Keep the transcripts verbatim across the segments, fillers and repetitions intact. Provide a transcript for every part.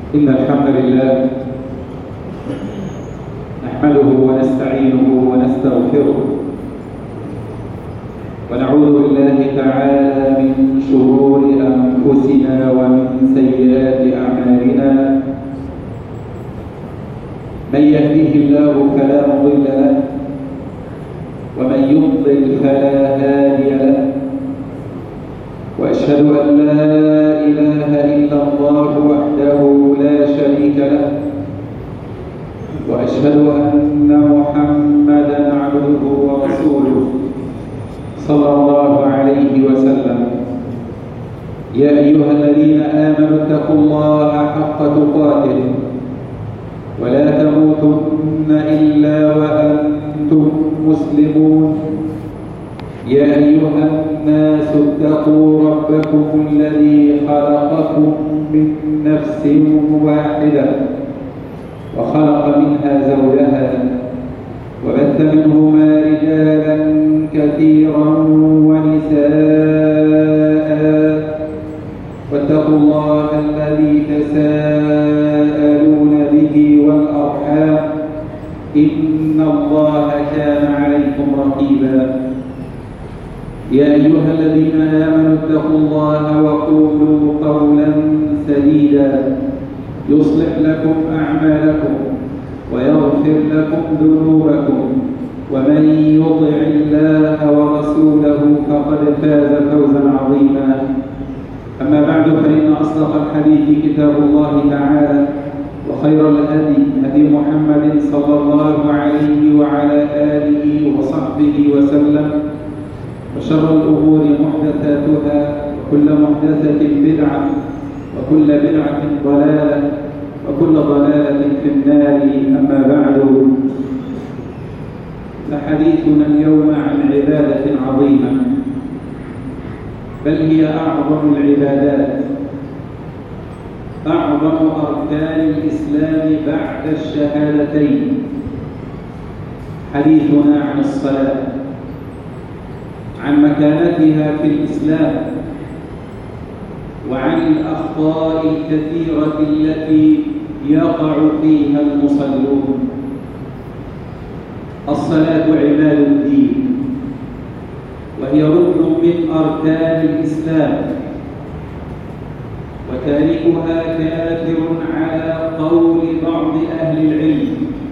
إن الحمد لله نحمده ونستعينه ونستغفره ونعوذ بالله تعالى من شرور أنفسنا ومن سيئات أعمالنا. من يهده الله فلا مضل له ومن يضلل فلا هادي له، وأشهد أن لا إله إلا الله وحده لا شريك له، وأشهد أن محمدًا عبده ورسوله صلى الله عليه وسلم. يا أيها الذين آمنوا اتقوا الله حق تقاته ولا تموتن إلا وأنتم مسلمون. يا أيها الناس اتقوا ربكم الذي خلقكم من نفس واحدة وخلق منها زوجها وبث منهما رجالا كثيرا ونساء، واتقوا الله الذي تساءلون به والأرحام إن الله كان عليكم رقيبا. يا أيها الذين آمنوا اتقوا الله وقولوا قولا سديدا يصلح لكم أعمالكم ويغفر لكم ذنوبكم، ومن يطع الله ورسوله فقد فاز فوزا عظيما. أما بعد، فإن أصدق الحديث كتاب الله تعالى، وخير الهدي هدي محمد صلى الله عليه وعلى آله وصحبه وسلم، وشر الأمور محدثاتها، وكل محدثة بدعة، وكل بدعة ضلالة، وكل ضلالة في النار. أما بعد، فحديثنا اليوم عن عبادة عظيمة، بل هي أعظم العبادات، أعظم أركان الإسلام بعد الشهادتين. حديثنا عن الصلاة، عن مكانتها في الإسلام، وعن الأخطاء الكثيرة التي يقع فيها المصلون. الصلاة عماد الدين، وهي ركن من أركان الإسلام، وتاركها كافر على قول بعض أهل العلم،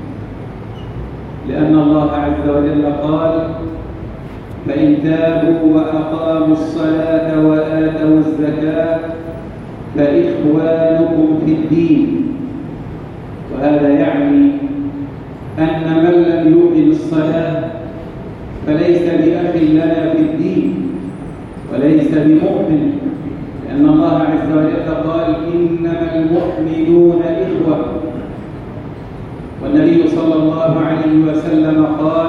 لأن الله عز وجل قال: فإن تابوا وأقاموا الصلاة وآتوا الزكاة فإخوانكم في الدين. وهذا يعني أن من لم يقم الصلاة فليس بأخ لنا في الدين وليس بمؤمن، لأن الله عز وجل قال: إنما المؤمنون إخوة. والنبي صلى الله عليه وسلم قال: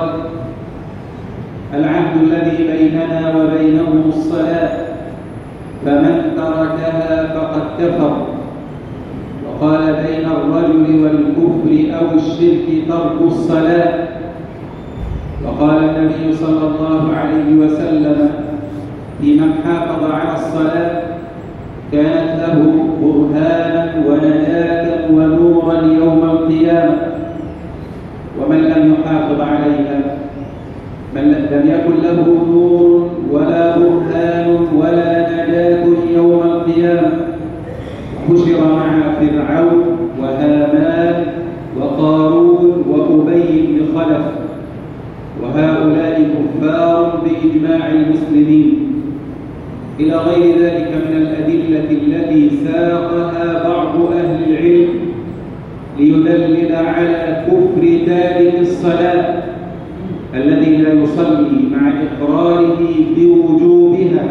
العهد الذي بيننا وبينهم الصلاة، فمن تركها فقد كفر. وقال: بين الرجل والكفر أو الشرك ترك الصلاة. وقال النبي صلى الله عليه وسلم في من حافظ على الصلاة: كانت له برهانا ونجاة ونورا يوم القيامة. ومن لم يحافظ عليها من لم يكن له نور ولا برهان ولا نجاة يوم القيامة، حشر مع فرعون وهامان وقارون وأبي بن خلف، وهؤلاء كفار بإجماع المسلمين، إلى غير ذلك من الأدلة التي ساقها بعض أهل العلم ليدلل على كفر تارك الصلاة الذي لا يصلي مع إقراره بوجوبها.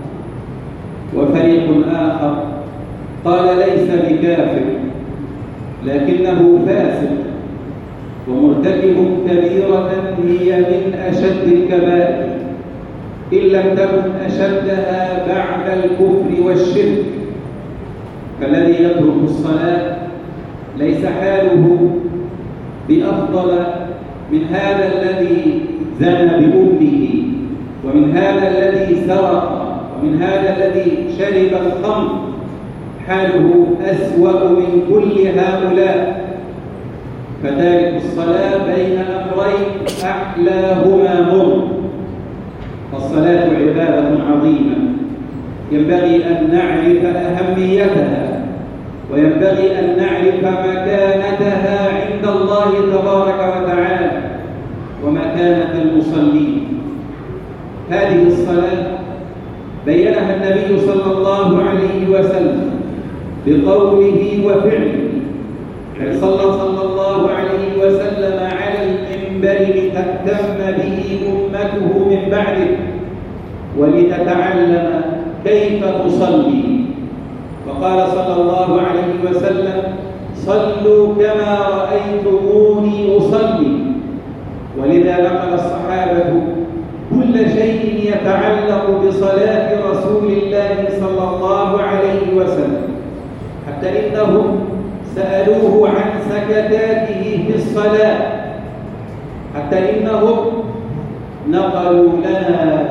وفريق آخر قال: ليس بكافر، لكنه فاسق ومرتكب كبيرة هي من أشد الكبائر، إن لم تكن أشدها بعد الكفر والشرك. فالذي يترك الصلاة ليس حاله بأفضل من هذا الذي زنى بأمه، ومن هذا الذي سرق، ومن هذا الذي شرب الخمر، حاله أسوأ من كل هؤلاء. فتارك الصلاة بين أمرين أحلاهما مر. فالصلاة عبادة عظيمة ينبغي أن نعرف أهميتها، وينبغي أن نعرف مكانتها عند الله تبارك وتعالى ومكانة المصلين. هذه الصلاة بينها النبي صلى الله عليه وسلم بقوله وفعله. صلى صلى الله عليه وسلم على المنبر لتهتم به أمته من بعده ولتتعلم كيف تصلي. وقال صلى الله عليه وسلم: صلوا كما رأيتموني أصلي. ولذا نقل الصحابة كل شيء يتعلق بصلاة رسول الله صلى الله عليه وسلم، حتى إنهم سألوه عن سكتاته في الصلاة، حتى إنهم نقلوا لنا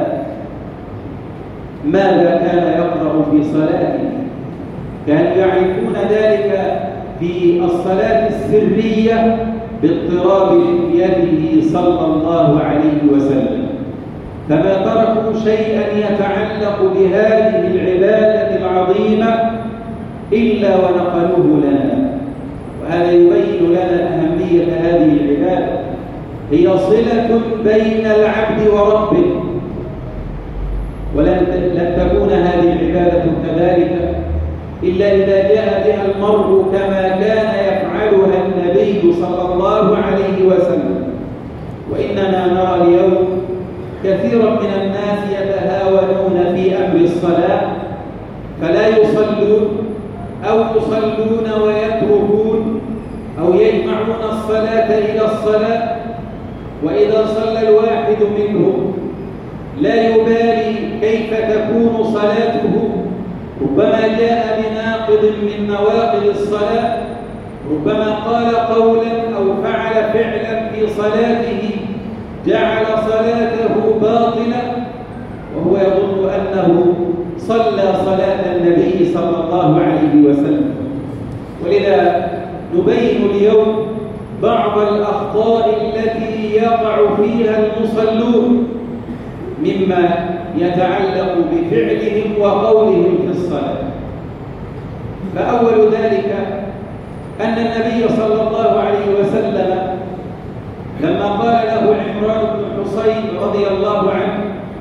ماذا كان يقرأ في صلاته. كانوا يعرفون ذلك في الصلاة السرية باضطراب لحيته صلى الله عليه وسلم، فما تركوا شيئا يتعلق بهذه العبادة العظيمة إلا ونقلوه لنا. وهذا يبين لنا أهمية هذه العبادة. هي صلة بين العبد وربه، ولن تكون هذه العبادة كذلك إلا إذا جاء بها المرء كما كان يفعلها النبي صلى الله عليه وسلم. وإننا نرى اليوم كثيرا من الناس يتهاونون في أمر الصلاة، فلا يصلون أو يصلون ويتركون أو يجمعون الصلاة إلى الصلاة. وإذا صلى الواحد منهم لا يبالي كيف تكون صلاته، ربما جاء بناقض من نواقض الصلاة، ربما قال قولا أو فعل فعلا في صلاته جعل صلاته باطلة، وهو يظن أنه صلى صلاة النبي صلى الله عليه وسلم. ولذا نبين اليوم بعض الأخطاء التي يقع فيها المصلون مما يتعلق بفعلهم وقولهم في الصلاة. فأول ذلك أن النبي صلى الله عليه وسلم لما قال له عمران بن حصين رضي الله عنه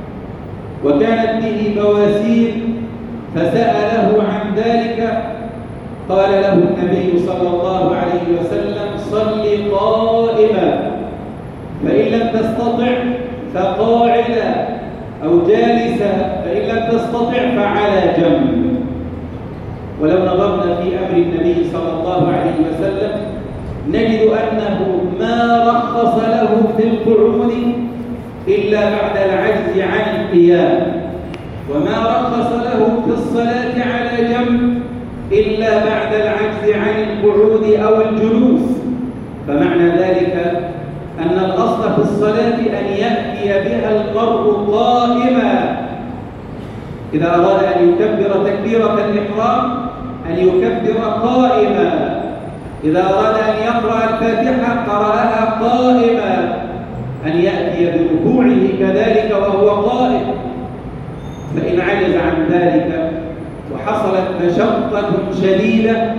وكانت به بواسير فسأله عن ذلك، قال له النبي صلى الله عليه وسلم: صل قائما، فإن لم تستطع فقاعدا أو جالسا، فإن لم تستطع فعلى جنب. ولو نظرنا في أمر النبي صلى الله عليه وسلم نجد أنه ما رخص له في القعود إلا بعد العجز عن القيام، وما رخص له في الصلاة على جنب إلا بعد العجز عن القعود أو الجلوس. فمعنى ذلك أن الأصل في الصلاة أن يأتي بها المرء قائما. إذا أراد أن يكبر تكبيرة الإحرام أن يكبر قائما، إذا أراد أن يقرأ الفاتحة قرأها قائما، أن يأتي بركوعه كذلك وهو قائم. فإن عجز عن ذلك وحصلت مشقة شديدة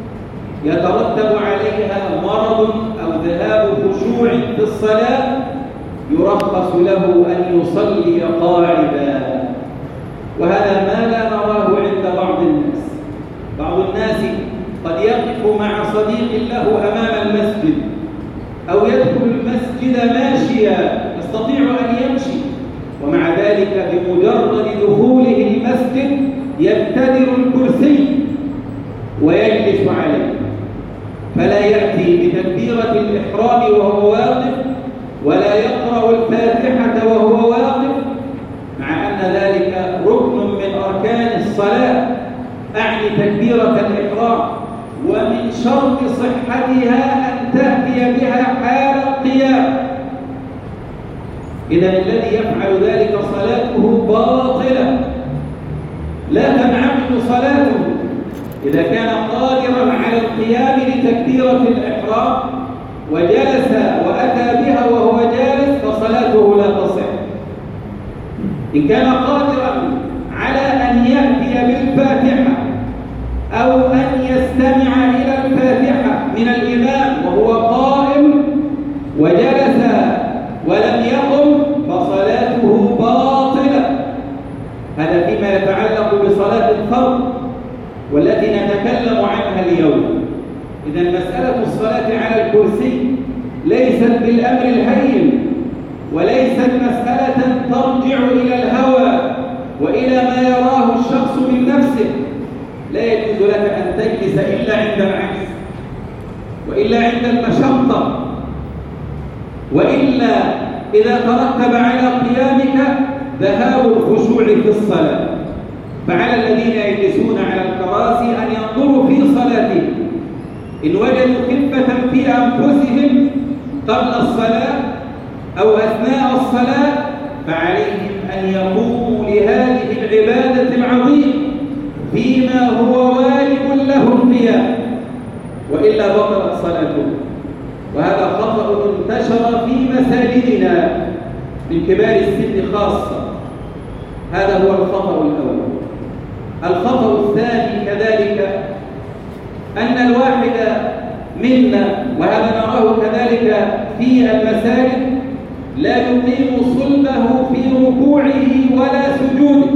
يترتب عليها مرض أو ذهاب خشوع في الصلاة، يرخص له أن يصلي قاعدا. وهذا ما لا نراه عند بعض الناس. بعض الناس قد يقف مع صديق له أمام المسجد أو يدخل المسجد ماشيا يستطيع أن يمشي، ومع ذلك بمجرد دخوله المسجد يبتدر الكرسي ويجلس عليه، فلا يأتي بتكبيرة الإحرام وهو واقف، ولا يقرأ الفاتحة وهو واقف، مع أن ذلك ركن من أركان الصلاة، أعني تكبيرة الإحرام، ومن شرط صحتها أن تأتي بها حال القيام. إذا الذي يفعل ذلك صلاته باطلة لا تنعقد صلاته، إذا كان قادرا على القيام لتكبيرة الإحرام وجلس وأتى بها وهو جالس فصلاته لا تصح. إن كان قادرا على أن يأتي بالفاتحة أو أن يستمع إلى الفاتحة من الإمام وهو قائم وجلس ولم يقم فصلاته باطلة. هذا فيما يتعلق بصلاة الفرض والتي نتكلم عنها اليوم. إذا مسألة الصلاة على الكرسي ليست بالأمر الهين، وليست مسألة ترجع إلى الهوى وإلى ما يراه الشخص من نفسه. لا يجوز لك أن تجلس إلا عند العجز، وإلا عند المشقة، وإلا إذا ترتب على قيامك ذهاب الخشوع في الصلاة. فعلى الذين يجلسون على الكراسي أن ينظروا في صلاتهم، إن وجدوا خفة في أنفسهم قبل الصلاة أو أثناء الصلاة فعليهم أن يقوموا لهذه العبادة العظيمة فيما هو واجب له القيام، وإلا بطلت صلاتهم. وهذا خطأ انتشر في مساجدنا من كبار السن خاصة. هذا هو الخطأ الأول. الخطأ الثاني كذلك أن الواحد منا، وهذا نراه كذلك في المساجد، لا يقيم صلبه في ركوعه ولا سجوده.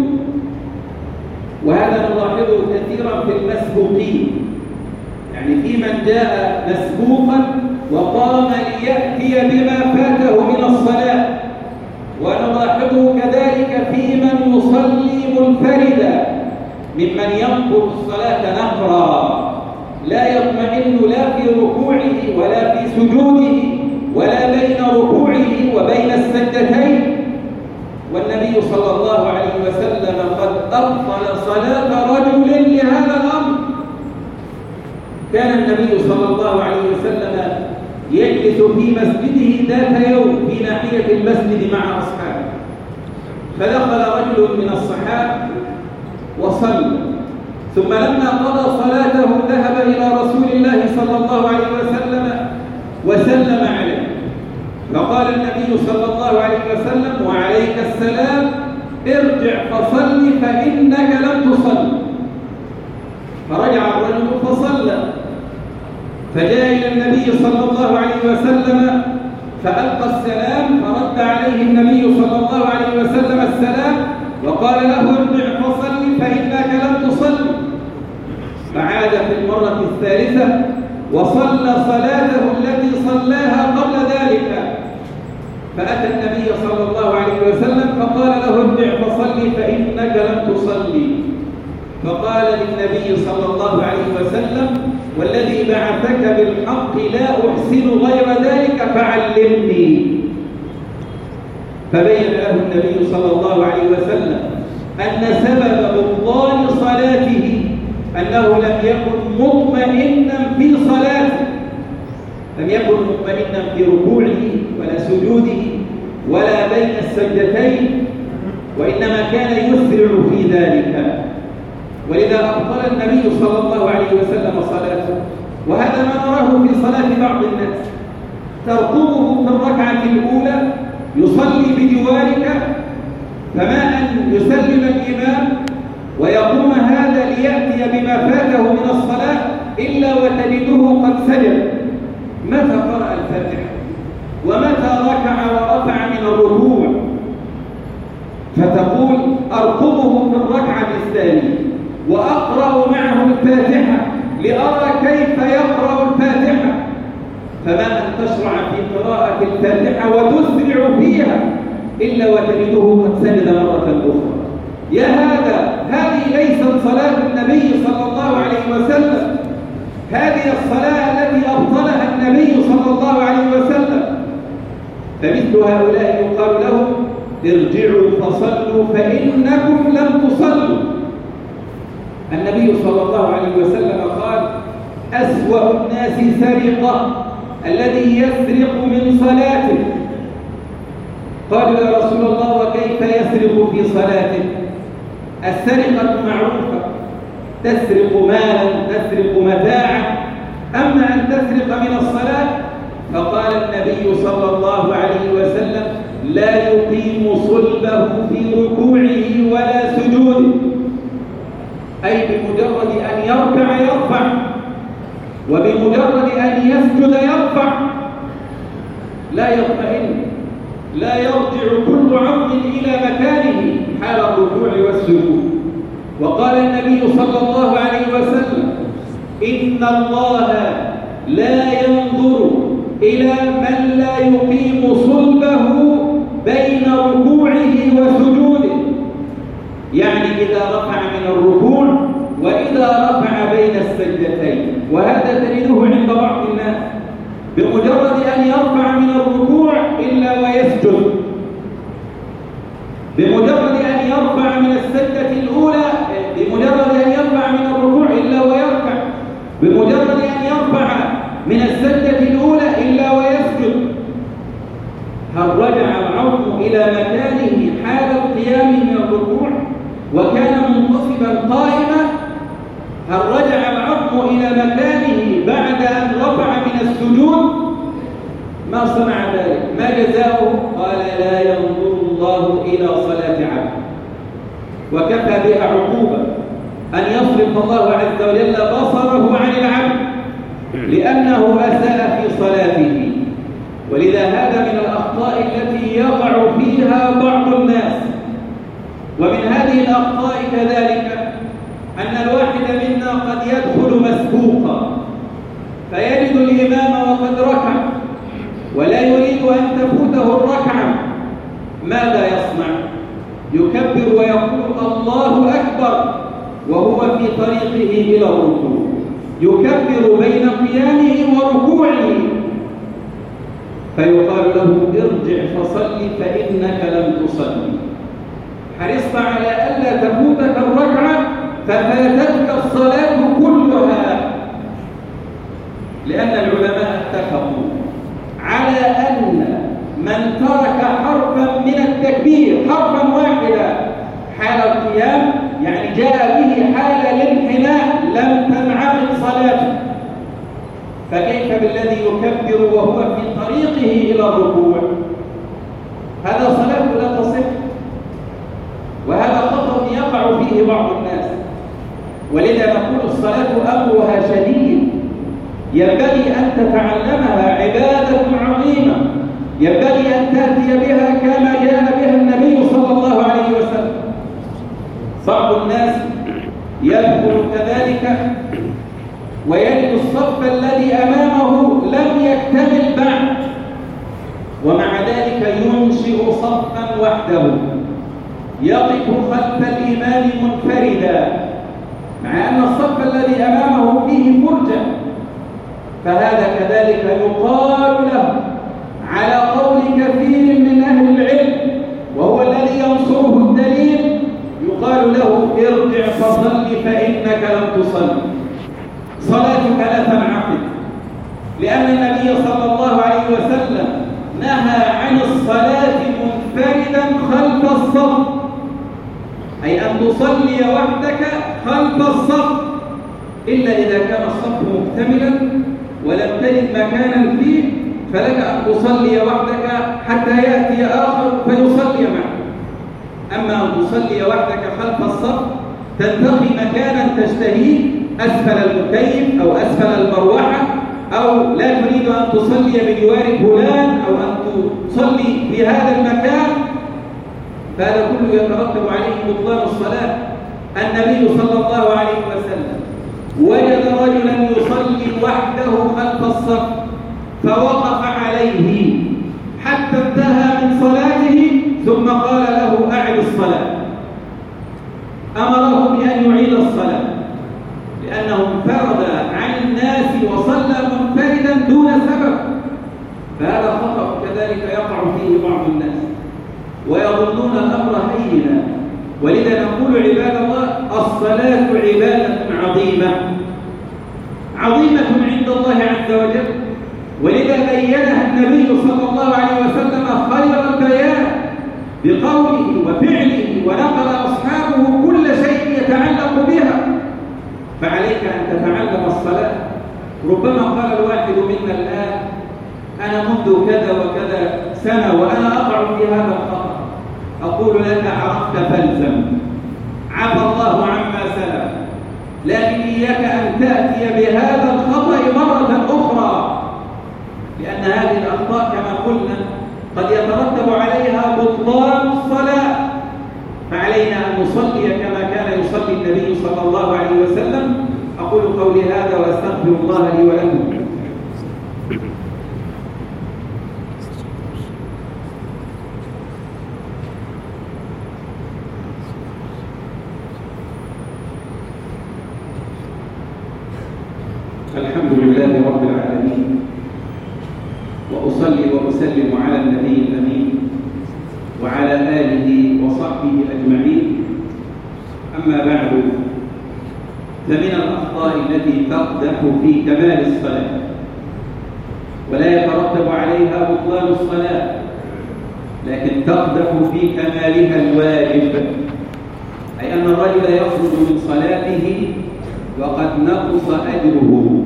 وهذا نلاحظه كثيرا في المسبوقين، يعني في من جاء مسبوقا وقام ليأتي بما فاته من الصلاة، ونلاحظه كذلك في من يصلي منفردا ممن ينقض الصلاة نقرا، لا يطمئن لا في ركوعه ولا في سجوده ولا بين ركوعه وبين السجدتين. والنبي صلى الله عليه وسلم قد أبطل صلاة رجل لهذا الأمر. كان النبي صلى الله عليه وسلم يجلس في مسجده ذات يوم في ناحية المسجد مع أصحابه، فدخل رجل من الصحابة وصلى، ثم لما قضى صلاته ذهب إلى رسول الله صلى الله عليه وسلم وسلم عليه، فقال النبي صلى الله عليه وسلم: وعليك السلام، ارجع فصل فإنك لم تصل. فرجع الرجل فصلى، فجاء إلى النبي صلى الله عليه وسلم فألقى السلام، فرد عليه النبي صلى الله عليه وسلم السلام وقال له: ارجع فصل فإنك لم تصل. فعاد في المرة الثالثة وصلى صلاته التي صلاها قبل ذلك، فأتى النبي صلى الله عليه وسلم فقال له: ارجع فصل فإنك لم تصلي. فقال للنبي صلى الله عليه وسلم: والذي بعثك بالحق لا أحسن غير ذلك فعلمني. فبين له النبي صلى الله عليه وسلم أن سبب بطلان صلاته أنه لم يكن مطمئنا في صلاته، لم يكن مطمئنا في ركوعه ولا سجوده ولا بين السجدتين، وإنما كان يسرع في ذلك، ولذا أبطل النبي صلى الله عليه وسلم صلاته. وهذا ما نراه في صلاة بعض الناس، ترقبه في الركعة الأولى يصلي بجوارك، فما أن يسلم الإمام ويقوم هذا ليأتي بما فاته من الصلاة إلا وتجده قد سجد. متى قرأ الفاتحة ومتى ركع ورفع من الركوع؟ فتقول: أرقبه في الركعة الثانية وأقرأ معه الفاتحة لأرى كيف يقرأ الفاتحة، فما أن تشرع في قراءة الفاتحة وتسرع فيها إلا وتجده قد سجد مرة أخرى. يا هذا، هذه ليست صلاة النبي صلى الله عليه وسلم، هذه الصلاة التي أبطلها النبي صلى الله عليه وسلم. فمثل هؤلاء يقال لهم: ارجعوا فصلوا فإنكم لم تصلوا. النبي صلى الله عليه وسلم قال: أسوأ الناس سرقة الذي يسرق من صلاته. قالوا: يا رسول الله وكيف يسرق في صلاته؟ السرقة معروفة، تسرق مالا، تسرق متاعا. أما أن تسرق من الصلاة فقال النبي صلى الله عليه وسلم: لا يقيم صلبه في ركوعه ولا سجوده، أي بمجرد أن يركع يرفع، وبمجرد أن يسجد يرفع، لا يطمئن، لا يرجع كل عظم إلى مكانه حال الركوع والسجود. وقال النبي صلى الله عليه وسلم: إن الله لا ينظر إلى من لا يقيم صلبه بين ركوعه وسجوده، يعني إذا رفع من الركوع وإذا رفع بين السجدتين. وهذا تجده عند بعض الناس، بمجرد أن يرفع من الركوع إلا ويسجد، بمجرد أن يرفع من السجدة الأولى، بمجرد أن يرفع من الركوع إلا ويركع، بمجرد أن يرفع من السجدة الأولى إلا ويسجد. هل رجع العظم إلى مكانه حال القيام من الركوع وكان منتصبا قائما؟ هل رجع العظم إلى مكانه بعد أن رفع من السجود؟ ما صنع ذلك. ما جزاؤه؟ قال: لا ينظر الله إلى صلاة عبد. وكفى بها عقوبة أن يصرف الله عز وجل بصره عن العبد لأنه أساء في صلاته. ولذا هذا من الأخطاء التي يقع فيها بعض الناس. ومن هذه الأخطاء كذلك أن الواحد منا قد يدخل مسبوقا فيجد الإمام وقد ركع ولا يريد أن تفوته الركعة. ماذا يصنع؟ يكبر ويقول: الله أكبر، وهو في طريقه إلى الركوع، يكبر بين قيامه وركوعه، فيقال له: ارجع فصل فإنك لم تصلي. حرصت على ألا تفوتك الركعة ففاتتك الصلاة كلها. لأن العلماء اتفقوا على أن من ترك حرفا من التكبير، حرفا واحدا حال القيام، يعني جاء به حال الانحناء، لم تنعقد صلاته. فكيف بالذي يكبر وهو في طريقه إلى الركوع؟ هذا صلاته لا تصح، وهذا خطأ يقع فيه بعض الناس. ولذا نقول الصلاة أمرها شديد، ينبغي أن تتعلمها، عبادة عظيمة، ينبغي أن تأتي بها كما جاء بها النبي صلى الله عليه وسلم. بعض الناس يدخل كذلك ويجد الصف الذي أمامه لم يكتمل بعد، ومع ذلك ينشئ صفا وحده، يقف خلف الإمام منفردا، مع أن الصف الذي أمامه فيه فرجة. فهذا كذلك يقال له على قول كثير من أهل العلم، وهو الذي ينصره الدليل، يقال له: ارجع فصل فإنك لم تصل، صلاتك لا تنعقد. لأن النبي صلى الله عليه وسلم نهى عن الصلاة منفردا خلف الصف، أي أن تصلي وحدك خلف الصف، إلا إذا كان الصف مكتملا ولم تجد مكانا فيه، فلك أن تصلي وحدك حتى يأتي آخر فيصلي معك. أما أن تصلي وحدك خلف الصف تنتقي مكانا تشتهيه، أسفل المكيف أو أسفل المروحة، أو لا تريد أن تصلي بجوار فلان أو أن تصلي في هذا المكان، فهذا كله يترتب عليه بطلان الصلاة. النبي صلى الله عليه وسلم وجد رجلا يصلي وحده خلف الصف فوقف عليه حتى انتهى من صلاته، ثم قال له: أعد الصلاة. أمره بأن يعيد الصلاة لأنه انفرد عن الناس وصلى منفردا دون سبب. فهذا خطأ كذلك يقع فيه بعض الناس ويظنون الأمر هينا. ولذا نقول عباد الله: الصلاة عبادة عظيمة عظيمة عند الله عز وجل، ولذا بينها النبي صلى الله عليه وسلم خير البيان بقوله وفعله، ونقل أصحابه كل شيء يتعلق بها. فعليك أن تتعلم الصلاة. ربما قال الواحد منا الآن: أنا منذ كذا وكذا سنة وأنا أقع في هذا الخطأ. أقول لك: عرفت فالزم، عفى الله عما سلف، لكن إياك أن تأتي بهذا الخطأ مرة أخرى، لأن هذه الأخطاء كما قلنا قد يترتب عليها بطلان الصلاة. فعلينا أن نصلي كما كان يصلي النبي صلى الله عليه وسلم. أقول قولي هذا وأستغفر الله لي ولكم. الحمد لله رب العالمين، وأصلي وأسلم على النبي الأمين وعلى آله وصحبه أجمعين. أما بعد، فمن الأخطاء التي تقدح في كمال الصلاة ولا يترتب عليها بطلان الصلاة، لكن تقدح في كمالها الواجب، أي أن الرجل يخرج من صلاته وقد نقص أجره،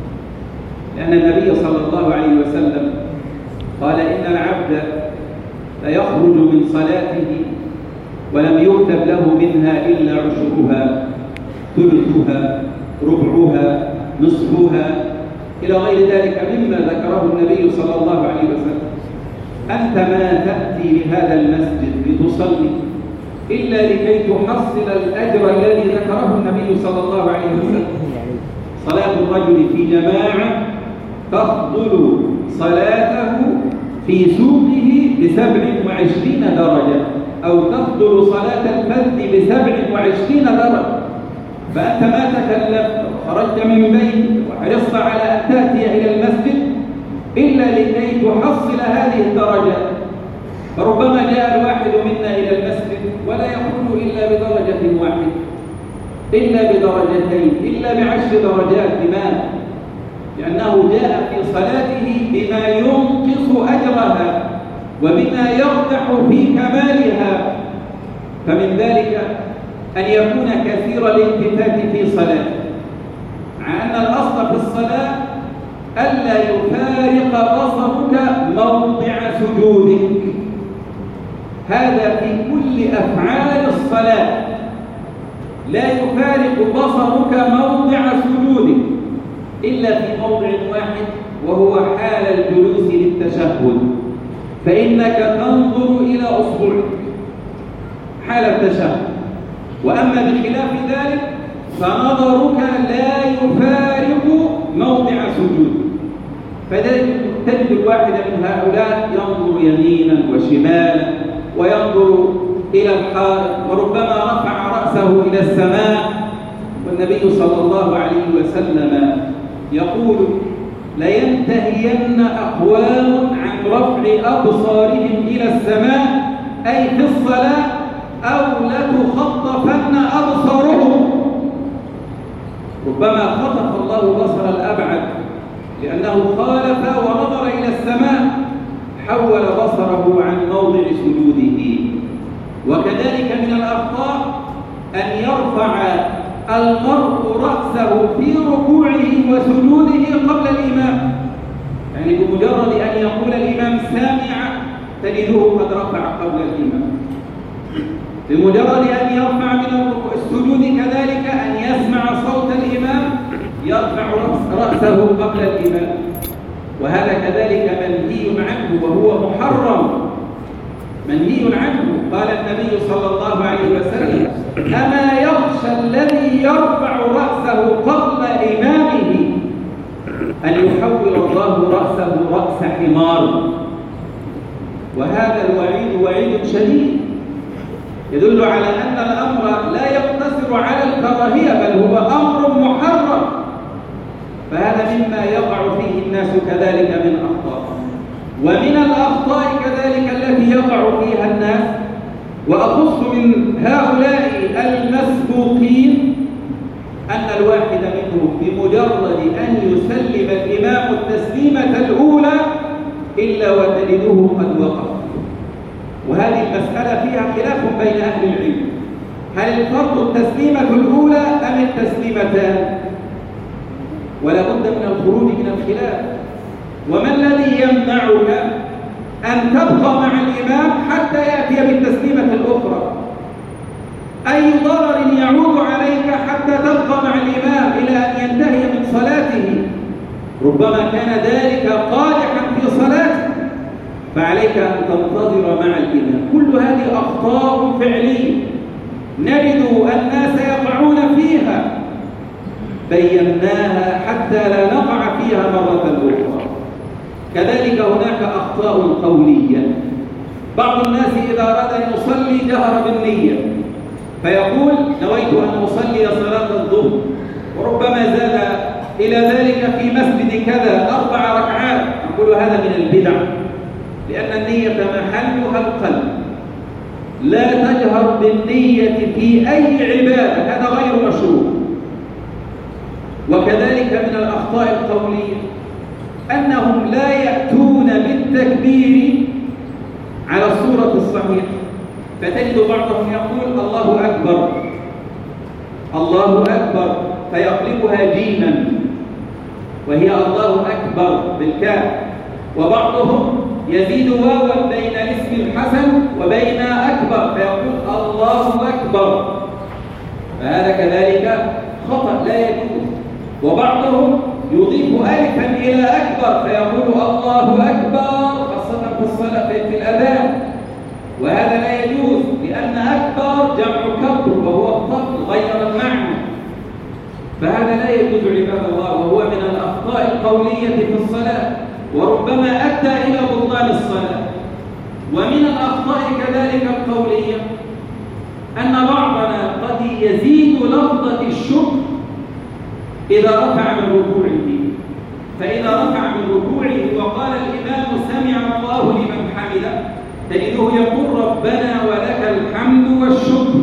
لأن النبي صلى الله عليه وسلم قال: إن العبد ليخرج من صلاته ولم يكتب له منها إلا عشرها، ثلثها، ربعها، نصفها، إلى غير ذلك مما ذكره النبي صلى الله عليه وسلم. أنت ما تأتي لهذا المسجد لتصلي إلا لكي تحصل الأجر الذي ذكره النبي صلى الله عليه وسلم. صلاة الرجل في جماعة تفضل صلاته في سوقه بسبع وعشرين درجة، أو تفضل صلاة الفذ بسبع وعشرين درجة. فأنت ما تكلفت وخرجت من بيتك وحرصت على أن تأتي إلى المسجد إلا لكي تحصل هذه الدرجات. فربما جاء الواحد منا إلى المسجد ولا يخرج إلا بدرجة واحدة، إلا بدرجتين، إلا بعشر درجات. لماذا؟ لأنه جاء في صلاته بما ينقص أجرها وبما يقدح في كمالها. فمن ذلك أن يكون كثير الالتفات في صلاته، مع أن الأصل في الصلاة ألا يفارق بصرك موضع سجودك. هذا في كل أفعال الصلاة، لا يفارق بصرك موضع سجودك إلا في موضع واحد، وهو حال الجلوس للتشهد، فإنك تنظر إلى أصبعك حال التشهد. وأما بخلاف ذلك فنظرك لا يفارق موضع سجود. فذلك تجد الواحد من هؤلاء ينظر يمينا وشمالا وينظر إلى الحائط، وربما رفع رأسه إلى السماء. والنبي صلى الله عليه وسلم يقول: لينتهين أقوام عن رفع أبصارهم إلى السماء، أي في الصلاة، أو لتخطفن أبصارهم. ربما خطف الله بصر الأبعد لأنه خالف ونظر إلى السماء، حول بصره عن موضع سجوده. وكذلك من الأخطاء أن يرفع المرء رأسه في ركوعه وسجوده قبل الإمام، يعني بمجرد أن يقول الإمام سامع تجده قد رفع قبل الإمام. بمجرد أن يرفع من السجود كذلك أن يسمع صوت الإمام يرفع رأسه قبل الإمام، وهذا كذلك منهي عنه وهو محرم، منهي عنه. قال النبي صلى الله عليه وسلم: أما يخشى الذي يرفع رأسه قبل إمامه أن يحول الله رأسه رأس حمار. وهذا الوعيد وعيد شديد يدل على أن الأمر لا يقتصر على الكراهية، بل هو أمر محرم. فهذا مما يقع فيه الناس كذلك من أخطاء. ومن الأخطاء كذلك التي يقع فيها الناس، وأخص من هؤلاء المسبوقين، أن الواحد منهم بمجرد أن يسلم الإمام التسليمة الأولى إلا وتجده قد وقف. وهذه المسألة فيها خلاف بين أهل العلم، هل الفرض التسليمة الأولى أم التسليمتان؟ ولا بد من الخروج من الخلاف. وما الذي يمنعك أن تبقى مع الإمام حتى يأتي بالتسليمة الأخرى؟ أي ضرر يعود عليك حتى تبقى مع الإمام إلى أن ينتهي من صلاته؟ ربما كان ذلك قادحا في صلاته، فعليك أن تنتظر مع الإمام. كل هذه أخطاء فعلية نجد الناس يقعون فيها، بيناها حتى لا نقع فيها مرة أخرى. كذلك هناك أخطاء قولية. بعض الناس إذا أراد أن يصلي جهر بالنية، فيقول نويت أن أصلي صلاة الظهر، وربما زاد إلى ذلك في مسجد كذا أربع ركعات. نقول هذا من البدع، لأن النية محلها القلب، لا تجهر بالنية في أي عبادة، هذا غير مشروع. وكذلك من الأخطاء القولية أنهم لا يأتون بالتكبير على الصورة الصحيحة، فتجد بعضهم يقول الله أكبر الله أكبر فيقلبها جيما وهي الله أكبر بالكاف، وبعضهم يزيد واوا بين الاسم الحسن وبين أكبر فيقول الله أكبر، فهذا كذلك خطأ لا يجوز. وبعضهم يضيف ألفا إلى أكبر فيقول الله أكبر، خاصة في الصلاة في الأذان، وهذا لا يجوز، لأن أكبر جمع كبر وهو الطفل غير المعنى، فهذا لا يجوز عباد الله، وهو من الأخطاء القولية في الصلاة، وربما أدى إلى بطلان الصلاة. ومن الأخطاء كذلك القولية أن بعضنا قد يزيد لفظة الشكر إذا رفع من ركوعه، فإذا رفع من ركوعه وقال الإمام سمع الله لمن حمده، تجده يقول ربنا ولك الحمد والشكر،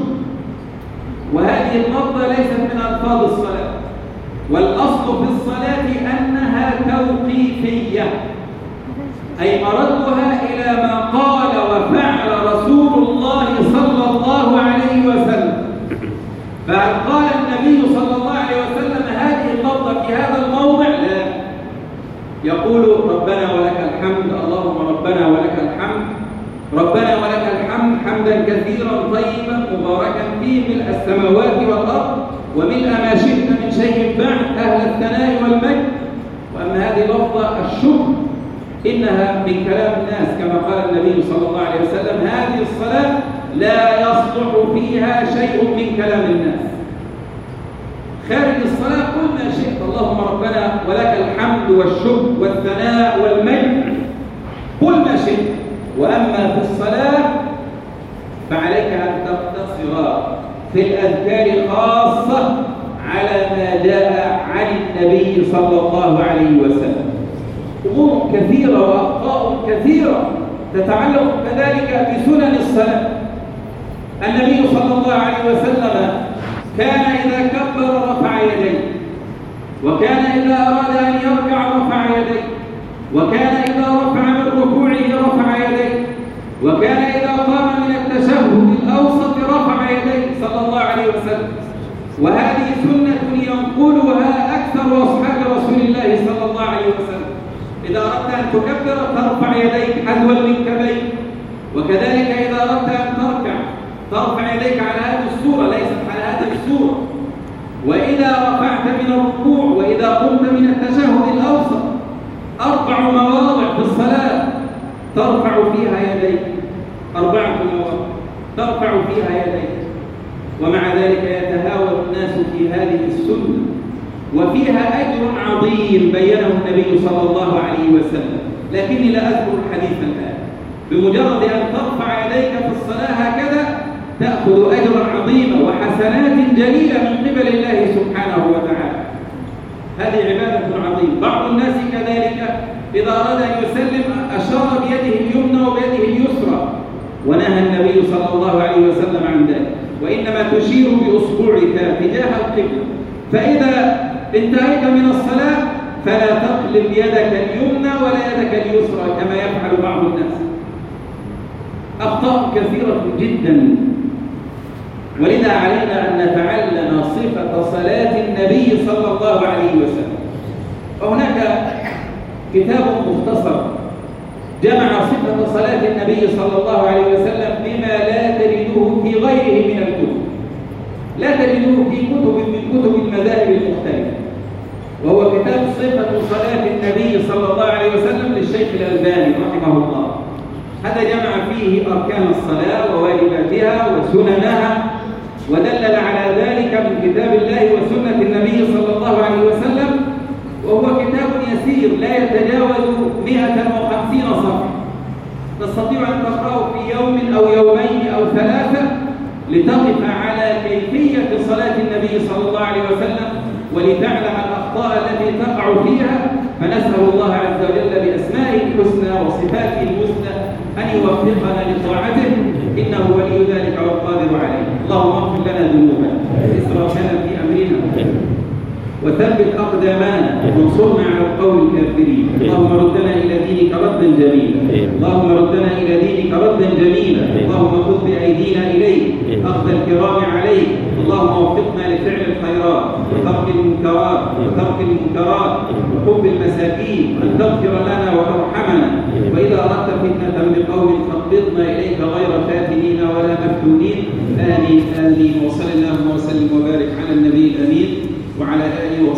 وهذه اللفظة ليست من ألفاظ الصلاة، والأصل في الصلاة أنها توقيفية، أي مردها إلى ما قال وفعل رسول الله صلى الله عليه وسلم. فهل قال النبي صلى الله عليه وسلم هذه اللفظة في هذا الموضع؟ لا، يقول ربنا ولك الحمد، اللهم ربنا ولك الحمد، ربنا ولك الحمد حمدا كثيرا طيبا مباركا فيه ملء السماوات والأرض وملء ما شئت من شيء بعد أهل الثناء والمجد. وأما هذه لفظة الشكر إنها من كلام الناس، كما قال النبي صلى الله عليه وسلم هذه الصلاة لا يصلح فيها شيء من كلام الناس. خارج الصلاة قل ما شئت، اللهم ربنا ولك الحمد والشكر والثناء والمجد، قل ما شئت. وأما في الصلاة فعليك أن تقتصر في الأذكار خاصة على ما جاء عن النبي صلى الله عليه وسلم. أمور كثيرة وأخطاء كثيرة تتعلق كذلك بسنن الصلاة. النبي صلى الله عليه وسلم كان إذا كبر رفع يديه، وكان إذا أراد أن يركع رفع يديه، وكان إذا رفع من ركوعه رفع يديه، وكان إذا قام من التشهد الأوسط رفع يديه صلى الله عليه وسلم. وهذه سنة ينقلها أكثر أصحاب رسول الله صلى الله عليه وسلم. إذا أردت أن تكبر ترفع يديك حذو المنكبين، وكذلك إذا أردت أن تركع ترفع يديك على هذه الصورة ليست على هذه الصورة. وإذا رفعت من الركوع وإذا قمت من التشهد الأوسط أربع مواضع في الصلاة ترفع فيها يديك، أربعة مواضع ترفع فيها يديك، ومع ذلك يتهاون الناس في هذه السنة، وفيها أجر عظيم بينه النبي صلى الله عليه وسلم. لكني لا أذكر الحديث الآن. بمجرد أن ترفع يديك في الصلاة هكذا تأخذ أجرا عظيما وحسنات جليلة من قبل الله سبحانه وتعالى. هذه عبادة عظيمة. بعض الناس كذلك إذا أراد أن يسلم أشار بيده اليمنى وبيده اليسرى، ونهى النبي صلى الله عليه وسلم عن ذلك، وإنما تشير بأصبعك تجاه القبلة. فإذا انتهيت من الصلاة فلا تقلب يدك اليمنى ولا يدك اليسرى كما يفعل بعض الناس. أخطاء كثيرة جدا. ولذا علينا أن نتعلم صفة صلاة النبي صلى الله عليه وسلم. وهناك كتاب مختصر جمع صفة صلاة النبي صلى الله عليه وسلم بما لا تجدوه في غيره من الكتب، لا تجدوه في كتب من كتب المذاهب المختلفة، وهو كتاب صفة صلاة النبي صلى الله عليه وسلم للشيخ الألباني رحمه الله. هذا جمع فيه أركان الصلاة وواجباتها وسننها، ودلل على ذلك من كتاب الله وسنة النبي صلى الله عليه وسلم، وهو كتاب يسير لا يتجاوز مئة وخمسين صفحة، تستطيع أن تقرأه في يوم أو يومين أو ثلاثة لتقف على كيفية صلاة النبي صلى الله عليه وسلم ولتعلم الأخطاء التي تقع فيها. فنسأل الله عز وجل بأسمائه الحسنى وصفاته المثلى أن يوفقنا لطاعته، إنه ولي ذلك والقادر عليه. اللهم اغفر لنا ذنوبنا وإسرافنا في أمرنا وثبت أقدامنا وانصرنا على القوم الكافرين. اللهم ردنا إلى دينك ردا جميلا، اللهم ردنا إلى دينك ردا جميلا، اللهم خذ بأيدينا إليك أخذ الكرام عليك. اللهم وفقنا لفعل الخيرات وترك المنكرات وترك المنكرات وحب المساكين، وأن تغفر لنا وترحمنا، وإذا أردت فتنة بقوم فاقبضنا إليك غير فاتنين ولا مفتونين. آمين آمين. وصلى اللهم وسلم وبارك